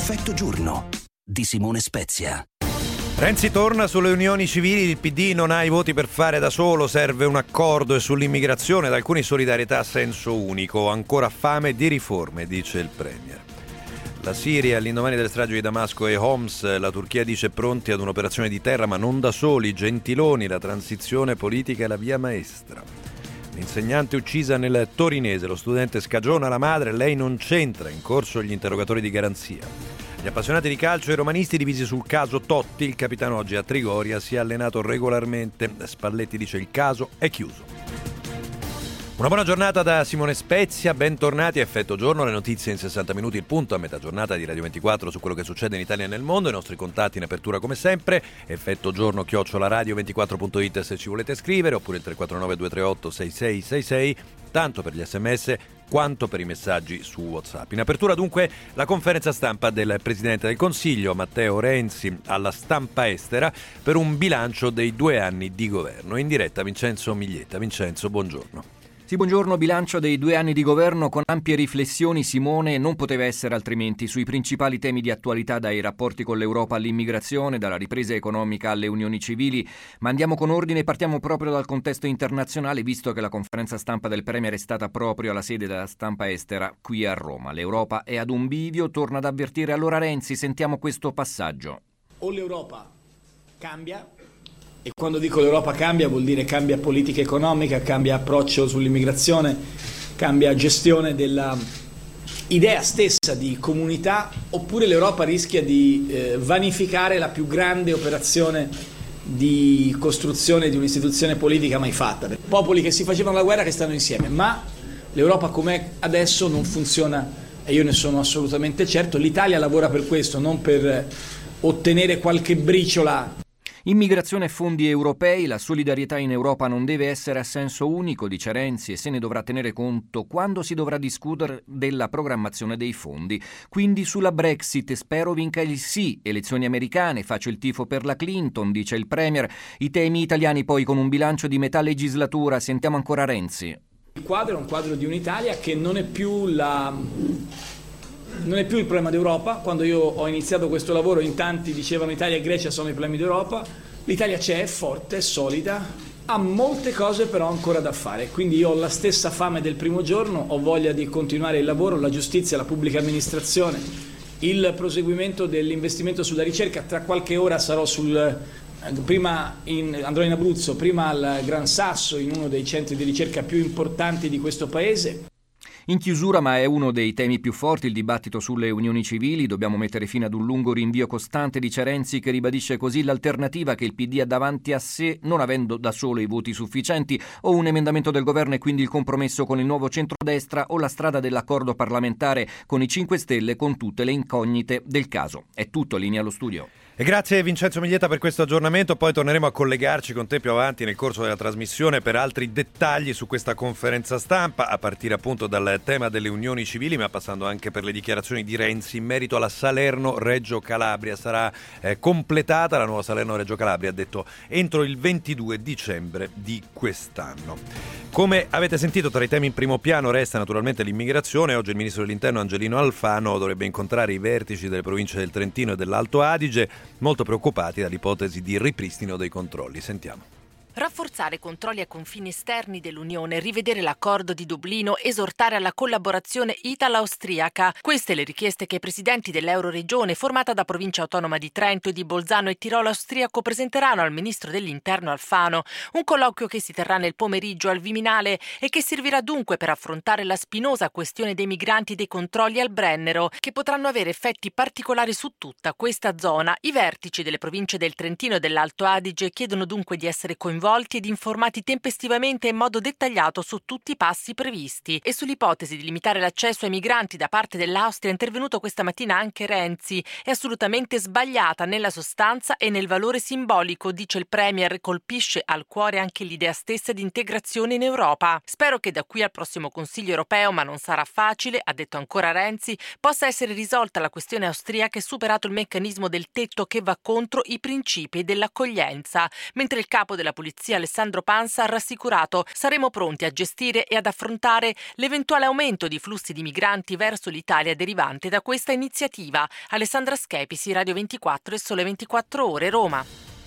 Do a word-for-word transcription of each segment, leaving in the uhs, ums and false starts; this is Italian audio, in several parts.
Effetto giorno di Simone Spezia. Renzi torna sulle unioni civili, il P D non ha i voti per fare da solo, serve un accordo, e sull'immigrazione da alcuni solidarietà a senso unico, ancora fame di riforme, dice il Premier. La Siria all'indomani delle stragi di Damasco e Homs, la Turchia dice pronti ad un'operazione di terra ma non da soli, Gentiloni, la transizione politica è la via maestra. L'insegnante uccisa nel Torinese, lo studente scagiona la madre, lei non c'entra, in corso gli interrogatori di garanzia. Gli appassionati di calcio e i romanisti divisi sul caso Totti, il capitano oggi a Trigoria si è allenato regolarmente, Spalletti dice il caso è chiuso. Una buona giornata da Simone Spezia, bentornati a Effetto Giorno, le notizie in sessanta minuti, il punto a metà giornata di Radio ventiquattro su quello che succede in Italia e nel mondo, i nostri contatti in apertura come sempre, effetto giorno chiocciola radio ventiquattro punto it se ci volete scrivere, oppure il tre quattro nove due tre otto sei sei sei sei, tanto per gli sms quanto per i messaggi su WhatsApp. In apertura dunque la conferenza stampa del Presidente del Consiglio Matteo Renzi alla stampa estera per un bilancio dei due anni di governo. In diretta Vincenzo Miglietta. Vincenzo, buongiorno. Sì, buongiorno. Bilancio dei due anni di governo con ampie riflessioni, Simone, non poteva essere altrimenti, sui principali temi di attualità, dai rapporti con l'Europa all'immigrazione, dalla ripresa economica alle unioni civili. Ma andiamo con ordine e partiamo proprio dal contesto internazionale, visto che la conferenza stampa del Premier è stata proprio alla sede della stampa estera qui a Roma. L'Europa è ad un bivio, torna ad avvertire allora Renzi. Sentiamo questo passaggio. O l'Europa cambia, e quando dico l'Europa cambia vuol dire cambia politica economica, cambia approccio sull'immigrazione, cambia gestione della idea stessa di comunità, oppure l'Europa rischia di eh, vanificare la più grande operazione di costruzione di un'istituzione politica mai fatta. Popoli che si facevano la guerra che stanno insieme, ma l'Europa com'è adesso non funziona e io ne sono assolutamente certo. L'Italia lavora per questo, non per ottenere qualche briciola. Immigrazione e fondi europei, la solidarietà in Europa non deve essere a senso unico, dice Renzi, e se ne dovrà tenere conto quando si dovrà discutere della programmazione dei fondi. Quindi sulla Brexit spero vinca il sì, elezioni americane, faccio il tifo per la Clinton, dice il Premier. I temi italiani poi con un bilancio di metà legislatura, sentiamo ancora Renzi. Il quadro è un quadro di un'Italia che non è più la... non è più il problema d'Europa. Quando io ho iniziato questo lavoro in tanti dicevano Italia e Grecia sono i problemi d'Europa. L'Italia c'è, è forte, è solida, ha molte cose però ancora da fare, quindi io ho la stessa fame del primo giorno, ho voglia di continuare il lavoro, la giustizia, la pubblica amministrazione, il proseguimento dell'investimento sulla ricerca. Tra qualche ora sarò sul prima in, andrò in Abruzzo, prima al Gran Sasso, in uno dei centri di ricerca più importanti di questo paese. In chiusura, ma è uno dei temi più forti, il dibattito sulle unioni civili. Dobbiamo mettere fine ad un lungo rinvio costante, dice Renzi, che ribadisce così l'alternativa che il P D ha davanti a sé, non avendo da solo i voti sufficienti, o un emendamento del governo e quindi il compromesso con il nuovo centrodestra, o la strada dell'accordo parlamentare con i cinque Stelle, con tutte le incognite del caso. È tutto, linea allo studio. E grazie Vincenzo Miglietta per questo aggiornamento, poi torneremo a collegarci con te più avanti nel corso della trasmissione per altri dettagli su questa conferenza stampa, a partire appunto dal tema delle unioni civili, ma passando anche per le dichiarazioni di Renzi in merito alla Salerno-Reggio Calabria. Sarà eh, completata la nuova Salerno-Reggio Calabria, ha detto, entro il ventidue dicembre di quest'anno. Come avete sentito, tra i temi in primo piano resta naturalmente l'immigrazione. Oggi il ministro dell'Interno Angelino Alfano dovrebbe incontrare i vertici delle province del Trentino e dell'Alto Adige, molto preoccupati dall'ipotesi di ripristino dei controlli. Sentiamo. Rafforzare i controlli ai confini esterni dell'Unione, rivedere l'accordo di Dublino, esortare alla collaborazione italo-austriaca. Queste le richieste che i presidenti dell'Euroregione, formata da provincia autonoma di Trento e di Bolzano e Tirolo austriaco, presenteranno al ministro dell'Interno Alfano. Un colloquio che si terrà nel pomeriggio al Viminale e che servirà dunque per affrontare la spinosa questione dei migranti e dei controlli al Brennero, che potranno avere effetti particolari su tutta questa zona. I vertici delle province del Trentino e dell'Alto Adige chiedono dunque di essere coinvolti ed informati tempestivamente e in modo dettagliato su tutti i passi previsti. E sull'ipotesi di limitare l'accesso ai migranti da parte dell'Austria è intervenuto questa mattina anche Renzi. È assolutamente sbagliata nella sostanza e nel valore simbolico, dice il Premier, colpisce al cuore anche l'idea stessa di integrazione in Europa. Spero che da qui al prossimo Consiglio europeo, ma non sarà facile, ha detto ancora Renzi, possa essere risolta la questione austriaca e superato il meccanismo del tetto che va contro i principi dell'accoglienza. Mentre il capo della Polizia polizia Alessandro Pansa ha rassicurato: saremo pronti a gestire e ad affrontare l'eventuale aumento di flussi di migranti verso l'Italia derivante da questa iniziativa. Alessandra Schepisi, Radio ventiquattro e Sole ventiquattro Ore, Roma.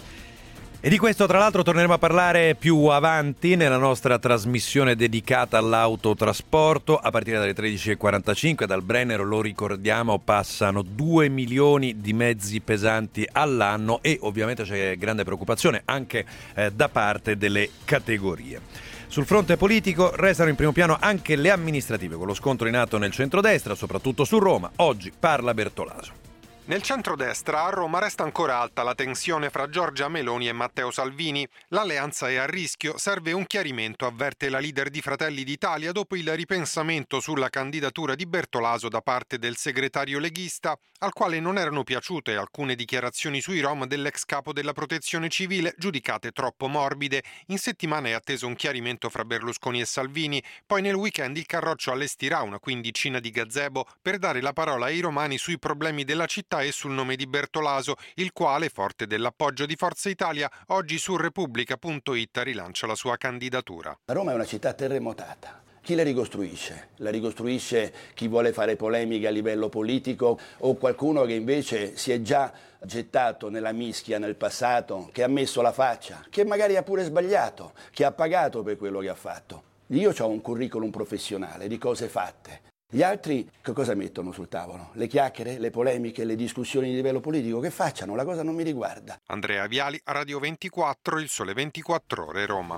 E di questo tra l'altro torneremo a parlare più avanti nella nostra trasmissione dedicata all'autotrasporto a partire dalle tredici e quarantacinque. Dal Brennero, lo ricordiamo, passano due milioni di mezzi pesanti all'anno e ovviamente c'è grande preoccupazione anche eh, da parte delle categorie. Sul fronte politico restano in primo piano anche le amministrative, con lo scontro in atto nel centrodestra, soprattutto su Roma. Oggi parla Bertolaso. Nel centrodestra a Roma resta ancora alta la tensione fra Giorgia Meloni e Matteo Salvini. L'alleanza è a rischio, serve un chiarimento, avverte la leader di Fratelli d'Italia dopo il ripensamento sulla candidatura di Bertolaso da parte del segretario leghista, al quale non erano piaciute alcune dichiarazioni sui rom dell'ex capo della Protezione Civile, giudicate troppo morbide. In settimana è atteso un chiarimento fra Berlusconi e Salvini, poi nel weekend il Carroccio allestirà una quindicina di gazebo per dare la parola ai romani sui problemi della città e sul nome di Bertolaso, il quale, forte dell'appoggio di Forza Italia, oggi su Repubblica punto it rilancia la sua candidatura. Roma è una città terremotata. Chi la ricostruisce? La ricostruisce chi vuole fare polemiche a livello politico o qualcuno che invece si è già gettato nella mischia nel passato, che ha messo la faccia, che magari ha pure sbagliato, che ha pagato per quello che ha fatto. Io ho un curriculum professionale di cose fatte. Gli altri che cosa mettono sul tavolo? Le chiacchiere, le polemiche, le discussioni di livello politico? Che facciano? La cosa non mi riguarda. Andrea Viali, Radio ventiquattro, il Sole ventiquattro Ore, Roma.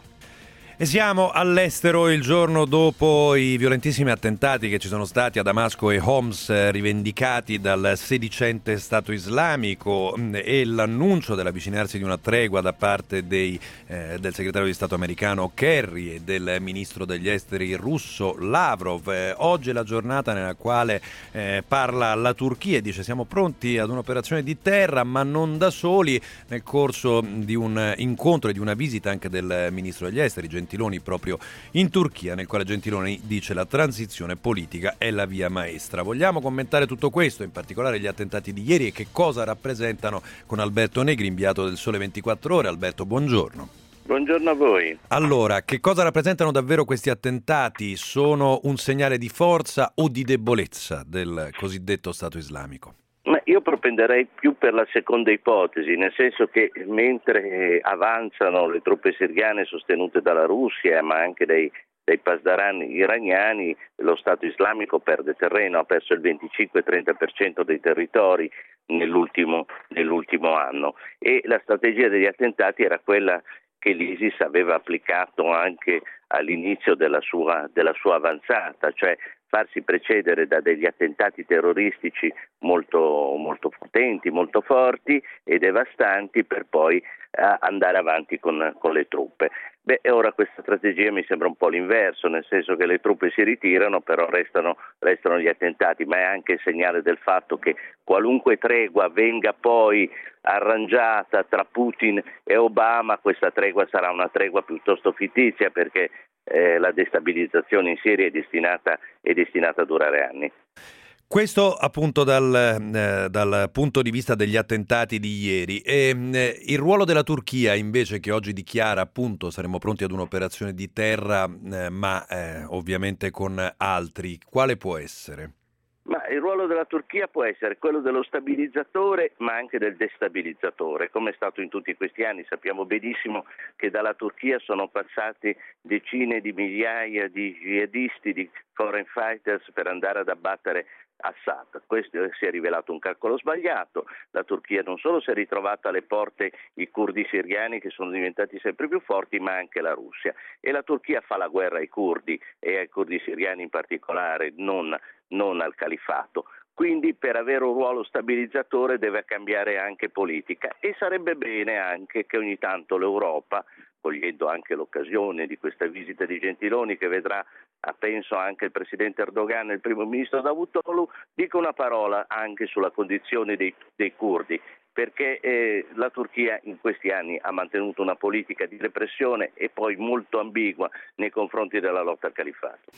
E siamo all'estero il giorno dopo i violentissimi attentati che ci sono stati a Damasco e Homs, rivendicati dal sedicente Stato Islamico, e l'annuncio dell'avvicinarsi di una tregua da parte dei, eh, del segretario di Stato americano Kerry e del ministro degli esteri russo Lavrov. Eh, oggi è la giornata nella quale eh, parla la Turchia e dice: siamo pronti ad un'operazione di terra, ma non da soli, nel corso di un incontro e di una visita anche del ministro degli esteri Gentiloni proprio in Turchia, nel quale Gentiloni dice: la transizione politica è la via maestra. Vogliamo commentare tutto questo, in particolare gli attentati di ieri e che cosa rappresentano, con Alberto Negri, inviato del Sole ventiquattro Ore. Alberto, buongiorno. Buongiorno a voi. Allora, che cosa rappresentano davvero questi attentati? Sono un segnale di forza o di debolezza del cosiddetto Stato islamico? Ma io propenderei più per la seconda ipotesi, nel senso che mentre avanzano le truppe siriane sostenute dalla Russia, ma anche dai, dai pasdaran iraniani, lo Stato islamico perde terreno, ha perso il venticinque trenta per cento dei territori nell'ultimo, nell'ultimo anno, e la strategia degli attentati era quella che l'ISIS aveva applicato anche all'inizio della sua, della sua avanzata, cioè farsi precedere da degli attentati terroristici molto, molto potenti, molto forti e devastanti, per poi eh, andare avanti con, con le truppe. Beh, ora questa strategia mi sembra un po' l'inverso, nel senso che le truppe si ritirano, però restano, restano gli attentati, ma è anche il segnale del fatto che qualunque tregua venga poi arrangiata tra Putin e Obama, questa tregua sarà una tregua piuttosto fittizia, perché eh, la destabilizzazione in Siria è destinata, è destinata a durare anni. Questo appunto dal, eh, dal punto di vista degli attentati di ieri. E, eh, il ruolo della Turchia invece, che oggi dichiara appunto saremo pronti ad un'operazione di terra, eh, ma eh, ovviamente con altri, quale può essere? Ma il ruolo della Turchia può essere quello dello stabilizzatore, ma anche del destabilizzatore, come è stato in tutti questi anni. Sappiamo benissimo che dalla Turchia sono passati decine di migliaia di jihadisti, di foreign fighters, per andare ad abbattere Assad. Questo si è rivelato un calcolo sbagliato. La Turchia non solo si è ritrovata alle porte i curdi siriani, che sono diventati sempre più forti, ma anche la Russia, e la Turchia fa la guerra ai curdi e ai curdi siriani in particolare, non, non al califato. Quindi per avere un ruolo stabilizzatore deve cambiare anche politica, e sarebbe bene anche che ogni tanto l'Europa, cogliendo anche l'occasione di questa visita di Gentiloni, che vedrà, penso, anche il presidente Erdogan e il primo ministro Davutoglu, dica una parola anche sulla condizione dei, dei curdi, perché eh, la Turchia in questi anni ha mantenuto una politica di repressione e poi molto ambigua nei confronti della lotta al califato.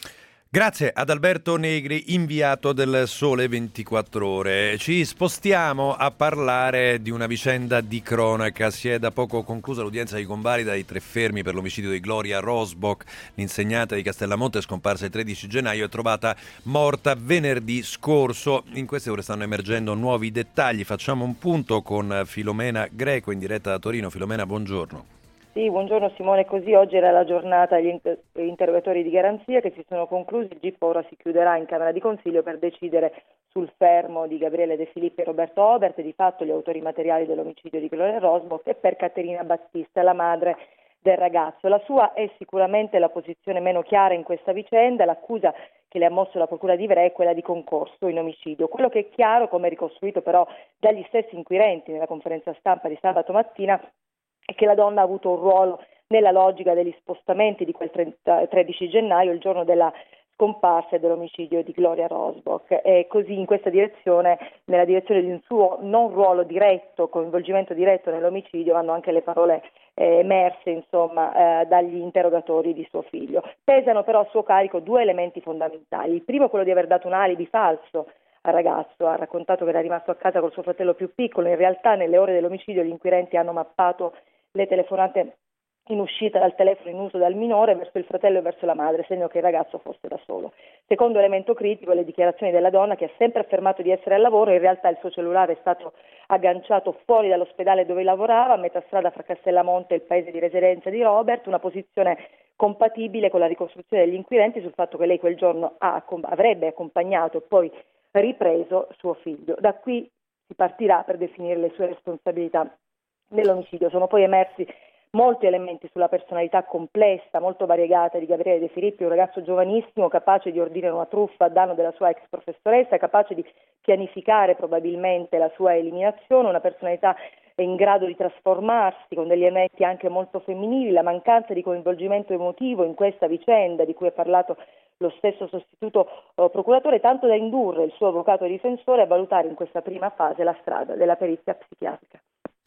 Grazie ad Alberto Negri, inviato del Sole ventiquattro Ore. Ci spostiamo a parlare di una vicenda di cronaca. Si è da poco conclusa l'udienza di convalida dei tre fermi per l'omicidio di Gloria Rosbach, l'insegnante di Castellamonte scomparsa il tredici gennaio e trovata morta venerdì scorso. In queste ore stanno emergendo nuovi dettagli. Facciamo un punto con Filomena Greco in diretta da Torino. Filomena, buongiorno. Sì, buongiorno Simone, così oggi era la giornata degli inter- interrogatori di garanzia che si sono conclusi, il G I P ora si chiuderà in Camera di Consiglio per decidere sul fermo di Gabriele De Filippi e Roberto Obert, di fatto gli autori materiali dell'omicidio di Gloria Rosbach, e per Caterina Battista, la madre del ragazzo. La sua è sicuramente la posizione meno chiara in questa vicenda, l'accusa che le ha mosso la Procura di Ivrea è quella di concorso in omicidio. Quello che è chiaro, come ricostruito però dagli stessi inquirenti nella conferenza stampa di sabato mattina, è che la donna ha avuto un ruolo nella logica degli spostamenti di quel trenta, tredici gennaio, il giorno della scomparsa e dell'omicidio di Gloria Rosbach, e così in questa direzione, nella direzione di un suo non ruolo diretto, coinvolgimento diretto nell'omicidio, vanno anche le parole eh, emerse insomma eh, dagli interrogatori di suo figlio. Pesano però a suo carico due elementi fondamentali. Il primo, quello di aver dato un alibi falso al ragazzo, ha raccontato che era rimasto a casa col suo fratello più piccolo. In realtà nelle ore dell'omicidio gli inquirenti hanno mappato le telefonate in uscita dal telefono in uso dal minore verso il fratello e verso la madre, segno che il ragazzo fosse da solo. Secondo elemento critico, le dichiarazioni della donna, che ha sempre affermato di essere al lavoro. In realtà il suo cellulare è stato agganciato fuori dall'ospedale dove lavorava, a metà strada fra Castellamonte e il paese di residenza di Robert, una posizione compatibile con la ricostruzione degli inquirenti sul fatto che lei quel giorno ha, avrebbe accompagnato e poi ripreso suo figlio. Da qui si partirà per definire le sue responsabilità nell'omicidio. Sono poi emersi molti elementi sulla personalità complessa, molto variegata di Gabriele De Filippi, un ragazzo giovanissimo capace di ordinare una truffa a danno della sua ex professoressa, capace di pianificare probabilmente la sua eliminazione, una personalità in grado di trasformarsi con degli elementi anche molto femminili, la mancanza di coinvolgimento emotivo in questa vicenda di cui ha parlato lo stesso sostituto eh, procuratore, tanto da indurre il suo avvocato difensore a valutare in questa prima fase la strada della perizia psichiatrica.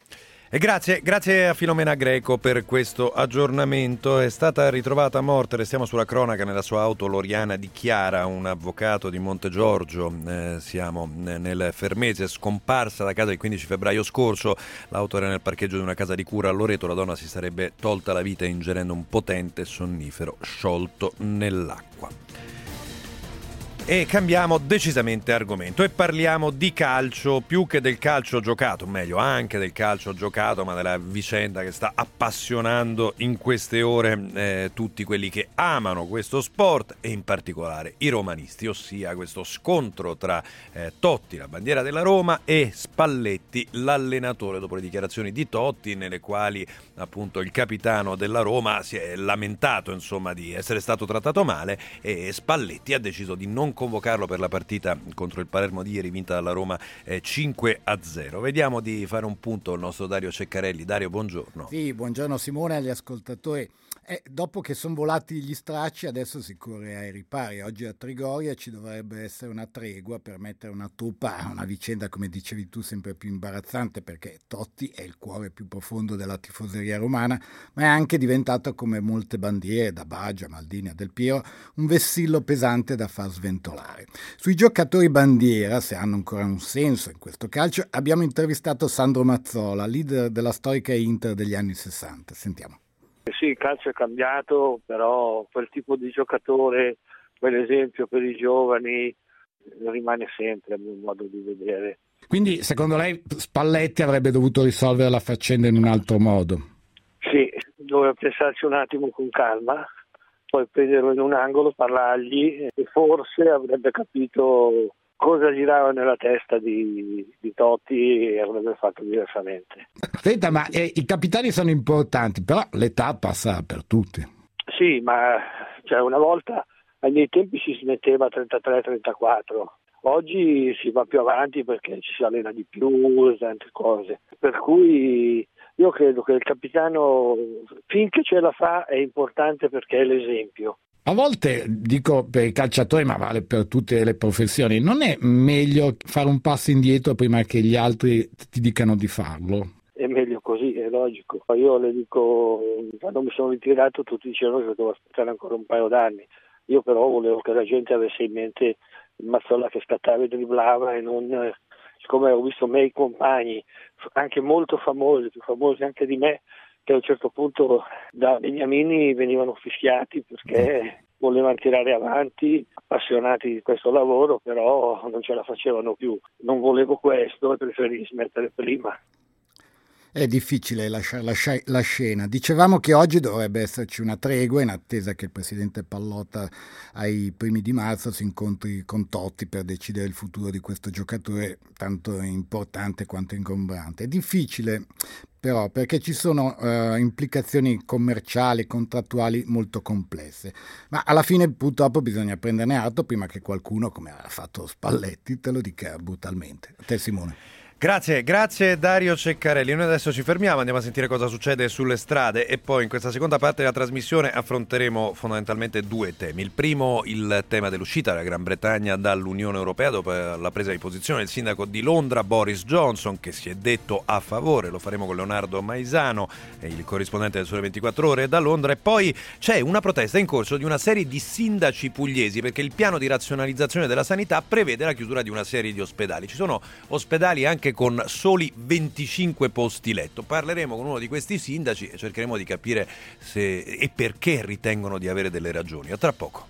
E grazie, grazie a Filomena Greco per questo aggiornamento. È stata ritrovata morta, restiamo sulla cronaca, nella sua auto Loriana Di Chiara, un avvocato di Montegiorgio, eh, siamo nel Fermese, scomparsa da casa il quindici febbraio scorso. L'auto era nel parcheggio di una casa di cura a Loreto, la donna si sarebbe tolta la vita ingerendo un potente sonnifero sciolto nell'acqua. E cambiamo decisamente argomento e parliamo di calcio, più che del calcio giocato, meglio anche del calcio giocato, ma della vicenda che sta appassionando in queste ore eh, tutti quelli che amano questo sport e in particolare i romanisti, ossia questo scontro tra eh, Totti, la bandiera della Roma, e Spalletti, l'allenatore, dopo le dichiarazioni di Totti nelle quali appunto il capitano della Roma si è lamentato insomma di essere stato trattato male, e Spalletti ha deciso di non convocarlo per la partita contro il Palermo di ieri, vinta dalla Roma eh, cinque a zero. Vediamo di fare un punto il nostro Dario Ceccarelli. Dario, buongiorno. Sì, buongiorno Simone, agli ascoltatori. Eh, dopo che sono volati gli stracci adesso si corre ai ripari. Oggi a Trigoria ci dovrebbe essere una tregua per mettere una toppa a una vicenda, come dicevi tu, sempre più imbarazzante, perché Totti è il cuore più profondo della tifoseria romana, ma è anche diventato, come molte bandiere, da Baggio a Maldini a Del Piero, un vessillo pesante da far sventolare. Sui giocatori bandiera, se hanno ancora un senso in questo calcio, abbiamo intervistato Sandro Mazzola, leader della storica Inter degli anni sessanta. Sentiamo. Sì, il calcio è cambiato, però quel tipo di giocatore, quell'esempio per i giovani, rimane sempre a mio modo di vedere. Quindi, secondo lei, Spalletti avrebbe dovuto risolvere la faccenda in un altro modo? Sì, doveva pensarci un attimo con calma, poi prenderlo in un angolo, parlargli e forse avrebbe capito cosa girava nella testa di, di Totti e avrebbe fatto diversamente. Senta, ma eh, i capitani sono importanti, però l'età passa per tutti. Sì, ma cioè, una volta ai miei tempi si smetteva a trentatré trentaquattro. Oggi si va più avanti perché ci si allena di più, tante cose. Per cui io credo che il capitano, finché ce la fa, è importante perché è l'esempio. A volte, dico per i calciatori, ma vale per tutte le professioni, non è meglio fare un passo indietro prima che gli altri ti dicano di farlo? È meglio così, è logico. Io le dico, quando mi sono ritirato tutti dicevano che dovevo aspettare ancora un paio d'anni. Io però volevo che la gente avesse in mente il Mazzolla che scattava e dribblava e non, eh, siccome ho visto miei compagni, anche molto famosi, più famosi anche di me, che a un certo punto da beniamini venivano fischiati perché volevano tirare avanti, appassionati di questo lavoro, però non ce la facevano più. Non volevo questo e preferì smettere prima. È difficile lasciare la, sci- la scena. Dicevamo che oggi dovrebbe esserci una tregua in attesa che il presidente Pallotta ai primi di marzo si incontri con Totti per decidere il futuro di questo giocatore tanto importante quanto ingombrante. È difficile però perché ci sono uh, implicazioni commerciali, contrattuali molto complesse, ma alla fine purtroppo bisogna prenderne atto prima che qualcuno, come ha fatto Spalletti, te lo dica brutalmente. A te Simone. Grazie, grazie Dario Ceccarelli. Noi adesso ci fermiamo, andiamo a sentire cosa succede sulle strade e poi in questa seconda parte della trasmissione affronteremo fondamentalmente due temi. Il primo, il tema dell'uscita della Gran Bretagna dall'Unione Europea dopo la presa di posizione del sindaco di Londra Boris Johnson, che si è detto a favore. Lo faremo con Leonardo Maisano, il corrispondente del Sole ventiquattro Ore da Londra. E poi c'è una protesta in corso di una serie di sindaci pugliesi perché il piano di razionalizzazione della sanità prevede la chiusura di una serie di ospedali. Ci sono ospedali anche con soli venticinque posti letto. Parleremo con uno di questi sindaci e cercheremo di capire se e perché ritengono di avere delle ragioni. A tra poco.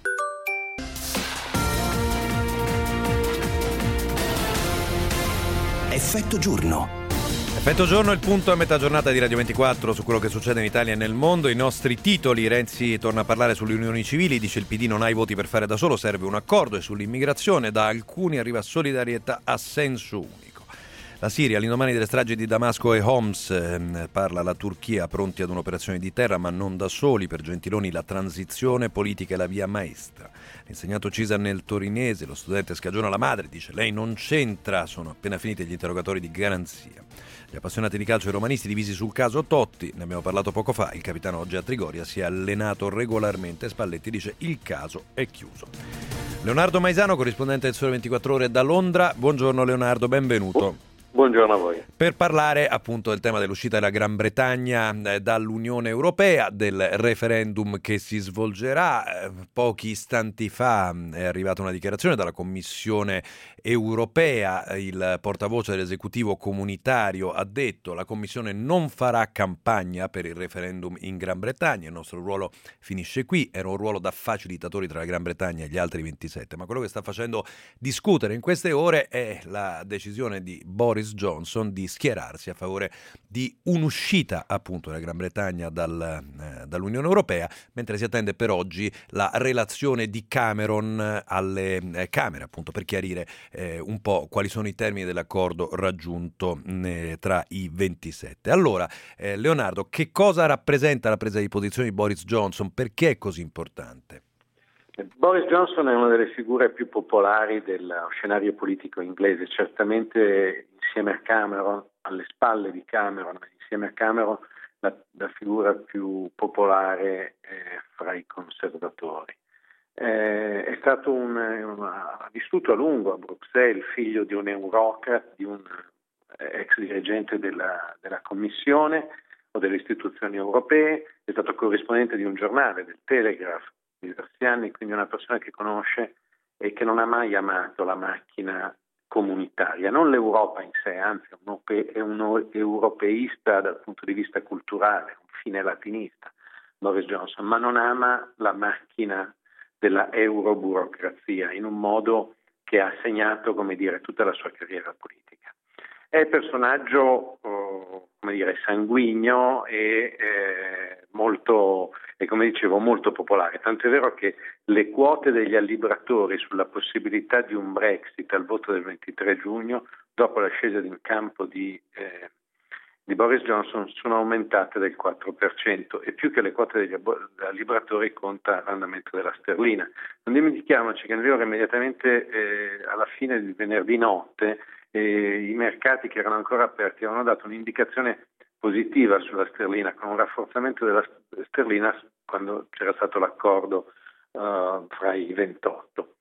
Effetto giorno. Effetto giorno, il punto a metà giornata di Radio ventiquattro su quello che succede in Italia e nel mondo. I nostri titoli: Renzi torna a parlare sulle unioni civili, dice il P D non ha i voti per fare da solo, serve un accordo, e sull'immigrazione da alcuni arriva solidarietà a senso unico. La Siria, all'indomani delle stragi di Damasco e Homs, eh, parla la Turchia, pronti ad un'operazione di terra ma non da soli. Per Gentiloni la transizione politica è la via maestra. L'insegnato Cisa nel torinese, lo studente scagiona la madre, dice lei non c'entra, sono appena finiti gli interrogatori di garanzia. Gli appassionati di calcio e romanisti divisi sul caso Totti, ne abbiamo parlato poco fa, il capitano oggi a Trigoria si è allenato regolarmente, Spalletti dice il caso è chiuso. Leonardo Maisano, corrispondente del Sole ventiquattro Ore da Londra, buongiorno Leonardo, benvenuto. Buongiorno a voi. Per parlare appunto del tema dell'uscita della Gran Bretagna eh, dall'Unione Europea, del referendum che si svolgerà. Eh, pochi istanti fa mh, è arrivata una dichiarazione dalla Commissione Europea. Il portavoce dell'esecutivo comunitario ha detto: la Commissione non farà campagna per il referendum in Gran Bretagna, il nostro ruolo finisce qui. Era un ruolo da facilitatori tra la Gran Bretagna e gli altri ventisette, ma quello che sta facendo discutere in queste ore è la decisione di Boris Johnson di schierarsi a favore di un'uscita appunto della Gran Bretagna dal, eh, dall'Unione Europea, mentre si attende per oggi la relazione di Cameron alle eh, Camere, appunto per chiarire eh, un po' quali sono i termini dell'accordo raggiunto eh, tra i ventisette. Allora, eh, Leonardo, che cosa rappresenta la presa di posizione di Boris Johnson? Perché è così importante? Boris Johnson è una delle figure più popolari del scenario politico inglese, certamente insieme a Cameron, alle spalle di Cameron, insieme a Cameron la, la figura più popolare eh, fra i conservatori. Eh, è stato un, un, ha vissuto a lungo a Bruxelles, figlio di un eurocrat, di un ex dirigente della, della Commissione o delle istituzioni europee, è stato corrispondente di un giornale, del Telegraph, diversi anni, quindi una persona che conosce e che non ha mai amato la macchina comunitaria, non l'Europa in sé, anzi è un europeista dal punto di vista culturale, un fine latinista, Boris Johnson, ma non ama la macchina della euroburocrazia in un modo che ha segnato, come dire, tutta la sua carriera politica. È personaggio, oh, come dire, sanguigno e eh, molto, e come dicevo, molto popolare. Tanto è vero che le quote degli allibratori sulla possibilità di un Brexit al voto del ventitré giugno, dopo l'ascesa in campo di, eh, di Boris Johnson, sono aumentate del quattro per cento, e più che le quote degli allibratori conta l'andamento della sterlina. Non dimentichiamoci che nel immediatamente eh, alla fine di venerdì notte e i mercati che erano ancora aperti avevano dato un'indicazione positiva sulla sterlina, con un rafforzamento della sterlina quando c'era stato l'accordo uh, fra i ventotto.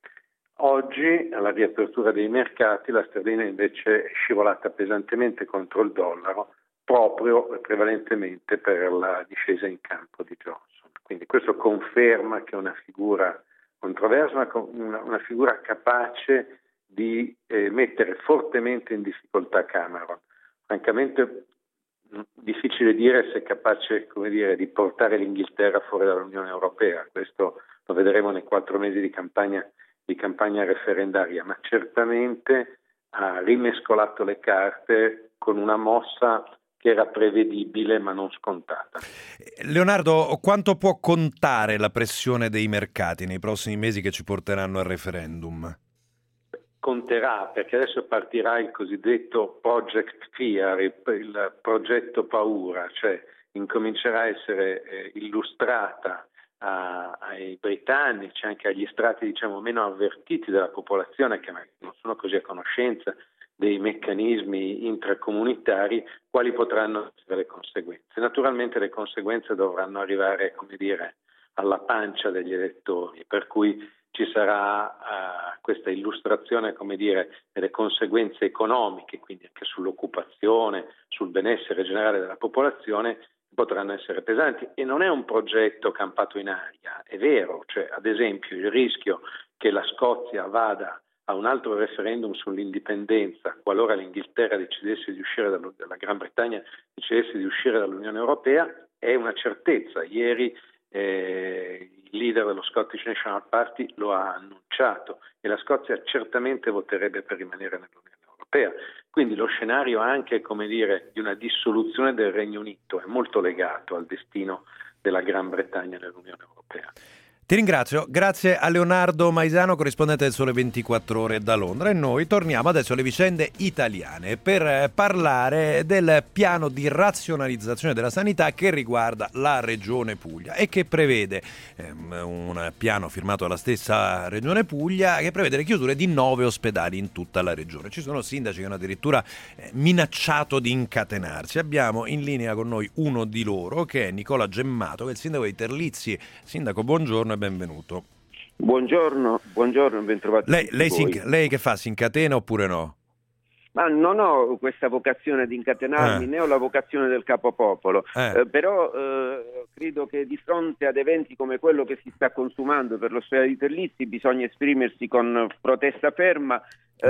Oggi, alla riapertura dei mercati, la sterlina invece è scivolata pesantemente contro il dollaro, proprio e prevalentemente per la discesa in campo di Johnson. Quindi questo conferma che una figura controversa, ma una, una figura capace di eh, mettere fortemente in difficoltà Cameron. Francamente difficile dire se è capace, come dire, di portare l'Inghilterra fuori dall'Unione Europea. Questo lo vedremo nei quattro mesi di campagna, di campagna referendaria, ma certamente ha rimescolato le carte con una mossa che era prevedibile ma non scontata. Leonardo, quanto può contare la pressione dei mercati nei prossimi mesi che ci porteranno al referendum? Conterà, perché adesso partirà il cosiddetto Project Fear, il, il progetto paura, cioè incomincerà a essere eh, illustrata a, ai britannici, anche agli strati diciamo meno avvertiti della popolazione, che non sono così a conoscenza dei meccanismi intracomunitari, quali potranno essere le conseguenze. Naturalmente le conseguenze dovranno arrivare, come dire, alla pancia degli elettori, per cui ci sarà uh, questa illustrazione, come dire, delle conseguenze economiche, quindi anche sull'occupazione, sul benessere generale della popolazione, potranno essere pesanti. E non è un progetto campato in aria, è vero, cioè ad esempio il rischio che la Scozia vada a un altro referendum sull'indipendenza, qualora l'Inghilterra decidesse di uscire dallo, dalla Gran Bretagna decidesse di uscire dall'Unione Europea, è una certezza. Ieri eh, il leader dello Scottish National Party lo ha annunciato e la Scozia certamente voterebbe per rimanere nell'Unione Europea. Quindi lo scenario anche, come dire, di una dissoluzione del Regno Unito è molto legato al destino della Gran Bretagna nell'Unione Europea. Ti ringrazio, grazie a Leonardo Maisano, corrispondente del Sole ventiquattro Ore da Londra, e noi torniamo adesso alle vicende italiane per parlare del piano di razionalizzazione della sanità che riguarda la Regione Puglia e che prevede ehm, un piano firmato dalla stessa Regione Puglia che prevede le chiusure di nove ospedali in tutta la regione. Ci sono sindaci che hanno addirittura eh, minacciato di incatenarsi. Abbiamo in linea con noi uno di loro, che è Nicola Gemmato, che è il sindaco di Terlizzi. Sindaco, buongiorno e benvenuto. Buongiorno, buongiorno e ben trovato. Lei, lei, si, lei che fa? Si incatena oppure no? Ma non ho questa vocazione di incatenarmi, eh. né ho la vocazione del capopopolo, eh. Eh, però eh, credo che di fronte ad eventi come quello che si sta consumando per l'ospedale di Terlizzi bisogna esprimersi con protesta ferma,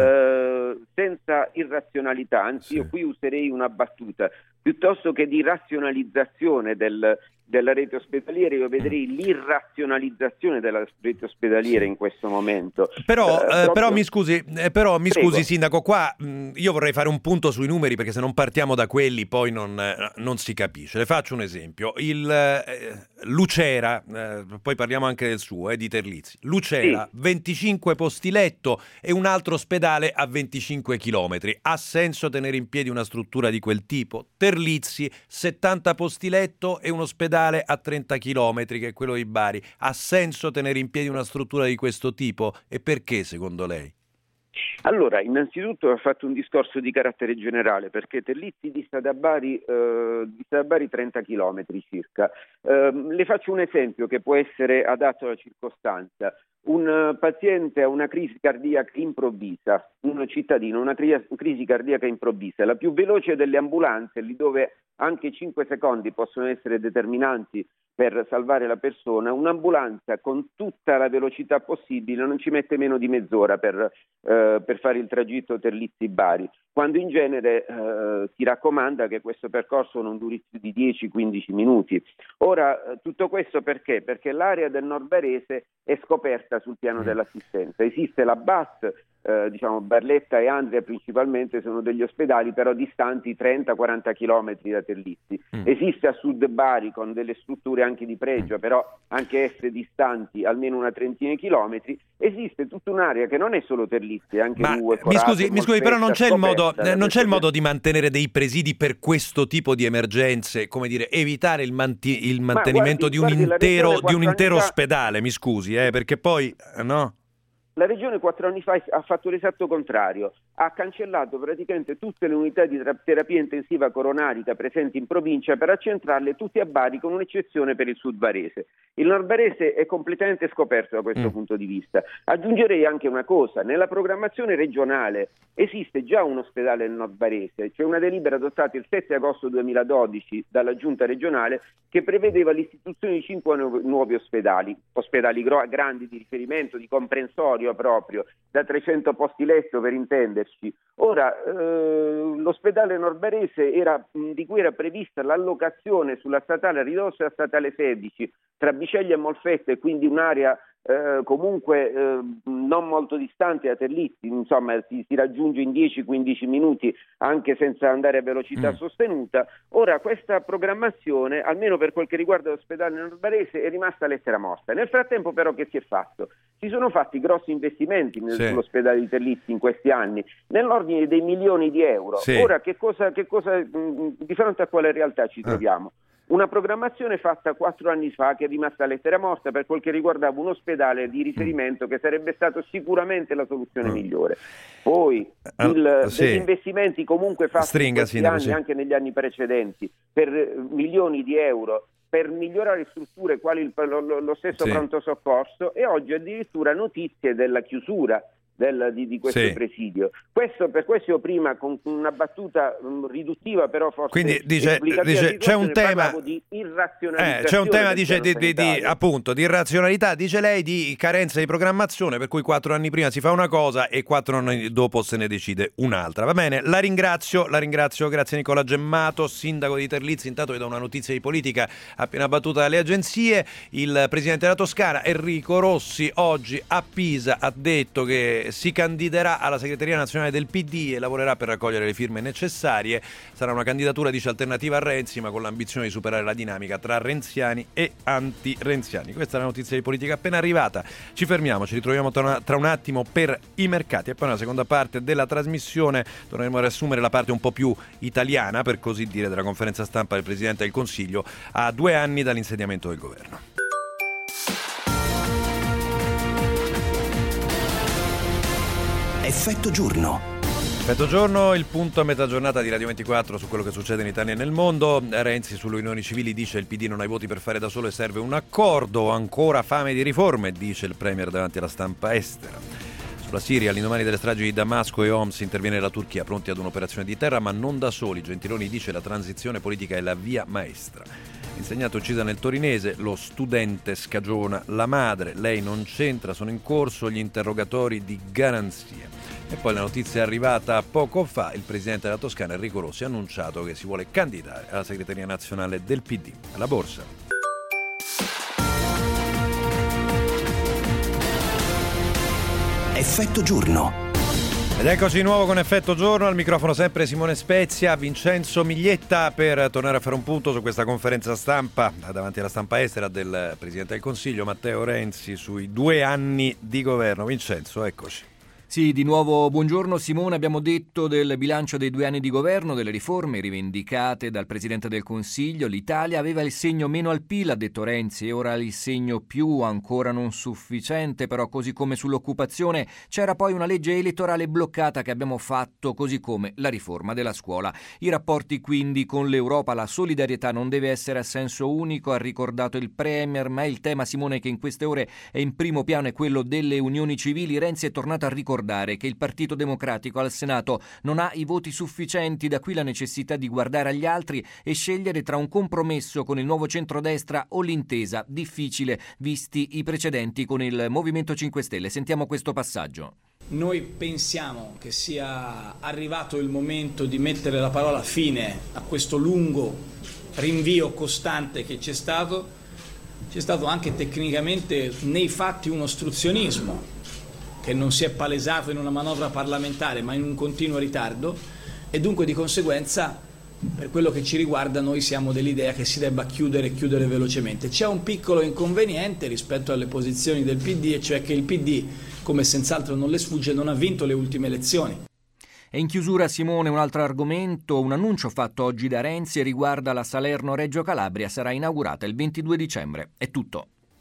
eh, senza irrazionalità, anzi sì. Io qui userei una battuta, piuttosto che di razionalizzazione del, della rete ospedaliera, io vedrei mm. l'irrazionalizzazione della rete ospedaliera sì. in questo momento. Però, eh, eh, proprio... però mi scusi, eh, però mi Prego. scusi sindaco, qua mh, io vorrei fare un punto sui numeri, perché se non partiamo da quelli poi non, eh, non si capisce. Le faccio un esempio. Il eh, Lucera, eh, poi parliamo anche del suo, eh, di Terlizzi. Lucera, sì. venticinque posti letto e un altro ospedale a venticinque chilometri. Ha senso tenere in piedi una struttura di quel tipo? Terlizzi, settanta posti letto e un ospedale a trenta chilometri, che è quello di Bari. Ha senso tenere in piedi una struttura di questo tipo? E perché, secondo lei? Allora, innanzitutto ha fatto un discorso di carattere generale, perché Terlizzi dista da Bari, eh, dista da Bari trenta chilometri circa. Eh, le faccio un esempio che può essere adatto alla circostanza. Un paziente ha una crisi cardiaca improvvisa, un cittadino, una crisi cardiaca improvvisa, la più veloce delle ambulanze, lì dove anche cinque secondi possono essere determinanti per salvare la persona, un'ambulanza con tutta la velocità possibile non ci mette meno di mezz'ora per, eh, per fare il tragitto Terlizzi-Bari, quando in genere eh, si raccomanda che questo percorso non duri più di dieci quindici minuti. Ora, tutto questo perché? Perché l'area del Nord Barese è scoperta sul piano dell'assistenza. Esiste la B A S, eh, diciamo Barletta e Andria principalmente sono degli ospedali però distanti trenta quaranta chilometri da Terlizzi. Mm. Esiste a sud Bari con delle strutture anche di pregio, però anche esse distanti almeno una trentina di chilometri. Esiste tutta un'area che non è solo Terlizzi, è anche Ma Ruhe, mi Corato, scusi, mi scusi, però non c'è il modo, eh, non c'è il modo piano. di mantenere dei presidi per questo tipo di emergenze, come dire, evitare il, manti- il mantenimento guardi, di un guardi, intero di un intero fa... ospedale, mi scusi, eh, perché poi no. La Regione quattro anni fa ha fatto l'esatto contrario, ha cancellato praticamente tutte le unità di tra- terapia intensiva coronarica presenti in provincia per accentrarle tutte a Bari, con un'eccezione per il sud barese. Il nord barese è completamente scoperto da questo mm. punto di vista. Aggiungerei anche una cosa: nella programmazione regionale esiste già un ospedale nel nord barese, cioè una delibera adottata il sette agosto duemiladodici dalla giunta regionale che prevedeva l'istituzione di cinque nu- nuovi ospedali, ospedali gro- grandi di riferimento, di comprensorio proprio, da trecento posti letto per intenderci. Ora, eh, l'ospedale nordbarese era, di cui era prevista l'allocazione sulla statale ridossa a statale sedici, tra Biceglie e Molfetta, e quindi un'area eh, comunque eh, non molto distante da Terlizzi, insomma si, si raggiunge in dieci quindici minuti anche senza andare a velocità mm. sostenuta. Ora questa programmazione, almeno per quel che riguarda l'ospedale nordbarese, è rimasta lettera morta. Nel frattempo però che si è fatto? Si sono fatti grossi investimenti nel, sì. sull'ospedale di Terlizzi in questi anni, nell'ordine dei milioni di euro. Sì. Ora che cosa, che cosa, mh, di fronte a quale realtà ci troviamo? Eh. Una programmazione fatta quattro anni fa che è rimasta lettera morta per quel che riguardava un ospedale di riferimento che sarebbe stato sicuramente la soluzione mm. migliore. Poi il, sì. degli investimenti comunque fatti Stringa, in questi anni, sì. anche negli anni precedenti, per milioni di euro, per migliorare strutture quali il, lo, lo stesso sì. pronto soccorso, e oggi addirittura notizie della chiusura Del, di, di questo sì. presidio. Questo per questo io prima con una battuta um, riduttiva, però forse quindi dice, dice c'è un tema di irrazionalizzazione, eh, c'è un tema dice di, di, di appunto di irrazionalità, dice lei, di carenza di programmazione, per cui quattro anni prima si fa una cosa e quattro anni dopo se ne decide un'altra. Va bene, la ringrazio, la ringrazio, grazie Nicola Gemmato, sindaco di Terlizzi. Intanto vi do una notizia di politica appena battuta dalle agenzie. Il presidente della Toscana Enrico Rossi oggi a Pisa ha detto che si candiderà alla segreteria nazionale del P D e lavorerà per raccogliere le firme necessarie. Sarà una candidatura, dice, alternativa a Renzi, ma con l'ambizione di superare la dinamica tra renziani e anti-renziani. Questa è la notizia di politica appena arrivata. Ci fermiamo, ci ritroviamo tra un attimo per i mercati e poi nella seconda parte della trasmissione torneremo a riassumere la parte un po' più italiana, per così dire, della conferenza stampa del Presidente del Consiglio a due anni dall'insediamento del governo. Effetto giorno. Effetto giorno, il punto a metà giornata di Radio ventiquattro su quello che succede in Italia e nel mondo. Renzi sulle unioni civili dice: il P D non ha i voti per fare da solo e serve un accordo. Ancora fame di riforme, dice il Premier davanti alla stampa estera. Sulla Siria, all'indomani delle stragi di Damasco e Homs, interviene la Turchia, pronti ad un'operazione di terra, ma non da soli. Gentiloni dice: la transizione politica è la via maestra. Insegnante uccisa nel torinese, lo studente scagiona la madre, lei non c'entra, sono in corso gli interrogatori di garanzia. E poi la notizia è arrivata poco fa: il presidente della Toscana Enrico Rossi ha annunciato che si vuole candidare alla segreteria nazionale del P D. Alla borsa. Effetto giorno. Ed eccoci di nuovo con Effetto Giorno, al microfono sempre Simone Spezia, Vincenzo Miglietta, per tornare a fare un punto su questa conferenza stampa davanti alla stampa estera del Presidente del Consiglio Matteo Renzi sui due anni di governo. Vincenzo, eccoci. Sì, di nuovo buongiorno Simone. Abbiamo detto del bilancio dei due anni di governo, delle riforme rivendicate dal Presidente del Consiglio. L'Italia aveva il segno meno al P I L, ha detto Renzi, e ora il segno più, ancora non sufficiente, però così come sull'occupazione c'era poi una legge elettorale bloccata che abbiamo fatto, così come la riforma della scuola. I rapporti quindi con l'Europa, la solidarietà non deve essere a senso unico, ha ricordato il Premier, ma il tema, Simone, che in queste ore è in primo piano è quello delle unioni civili. Renzi è tornato a ricordare che il Partito Democratico al Senato non ha i voti sufficienti, da qui la necessità di guardare agli altri e scegliere tra un compromesso con il nuovo centrodestra o l'intesa, difficile visti i precedenti con il Movimento cinque Stelle. Sentiamo questo passaggio. Noi pensiamo che sia arrivato il momento di mettere la parola fine a questo lungo rinvio costante che c'è stato. C'è stato anche tecnicamente nei fatti un ostruzionismo che non si è palesato in una manovra parlamentare ma in un continuo ritardo, e dunque di conseguenza per quello che ci riguarda noi siamo dell'idea che si debba chiudere e chiudere velocemente. C'è un piccolo inconveniente rispetto alle posizioni del P D, e cioè che il P D, come senz'altro non le sfugge, non ha vinto le ultime elezioni. E in chiusura, Simone, un altro argomento, un annuncio fatto oggi da Renzi riguarda la Salerno-Reggio Calabria, sarà inaugurata il ventidue dicembre. È tutto.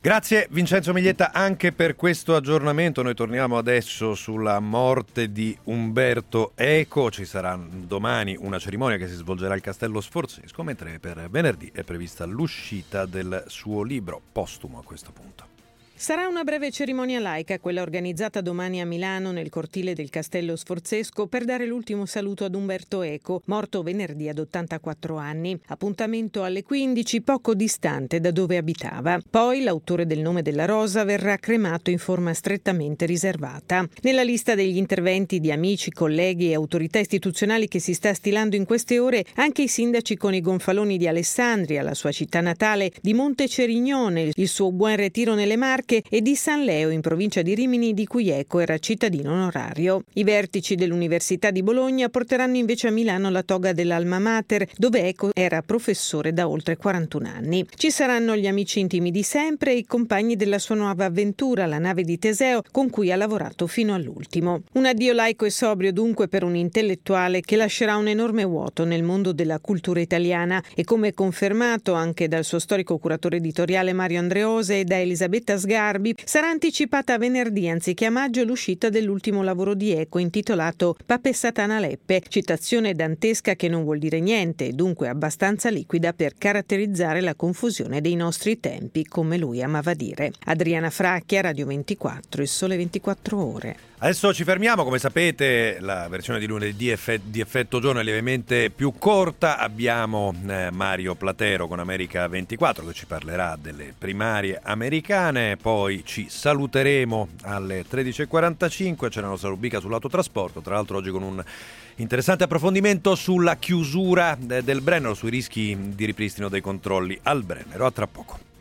Grazie Vincenzo Miglietta anche per questo aggiornamento. Noi torniamo adesso sulla morte di Umberto Eco. Ci sarà domani una cerimonia che si svolgerà al Castello Sforzesco, mentre per venerdì è prevista l'uscita del suo libro postumo a questo punto. Sarà una breve cerimonia laica, quella organizzata domani a Milano nel cortile del Castello Sforzesco per dare l'ultimo saluto ad Umberto Eco, morto venerdì ad ottantaquattro anni. Appuntamento alle quindici, poco distante da dove abitava. Poi l'autore del Nome della rosa verrà cremato in forma strettamente riservata. Nella lista degli interventi di amici, colleghi e autorità istituzionali che si sta stilando in queste ore anche i sindaci con i gonfaloni di Alessandria, la sua città natale, di Monte Cerignone, il suo Buon Retiro nelle Marche e di San Leo in provincia di Rimini, di cui Eco era cittadino onorario. I vertici dell'Università di Bologna porteranno invece a Milano la toga dell'Alma Mater, dove Eco era professore da oltre quarantuno anni. Ci saranno gli amici intimi di sempre e i compagni della sua nuova avventura, la nave di Teseo, con cui ha lavorato fino all'ultimo. Un addio laico e sobrio dunque per un intellettuale che lascerà un enorme vuoto nel mondo della cultura italiana e, come confermato anche dal suo storico curatore editoriale Mario Andreose e da Elisabetta Sgarbi, sarà anticipata a venerdì anziché a maggio l'uscita dell'ultimo lavoro di Eco intitolato Pape Satana Leppe, citazione dantesca che non vuol dire niente e dunque abbastanza liquida per caratterizzare la confusione dei nostri tempi, come lui amava dire. Adriana Fracchia, Radio ventiquattro, Il Sole ventiquattro Ore. Adesso ci fermiamo, come sapete la versione di lunedì di Effetto Giorno è lievemente più corta. Abbiamo eh, Mario Platero con America ventiquattro che ci parlerà delle primarie americane, poi ci saluteremo alle tredici e quarantacinque, c'è la nostra rubrica sull'autotrasporto, tra l'altro oggi con un interessante approfondimento sulla chiusura del Brennero, sui rischi di ripristino dei controlli al Brennero. A tra poco.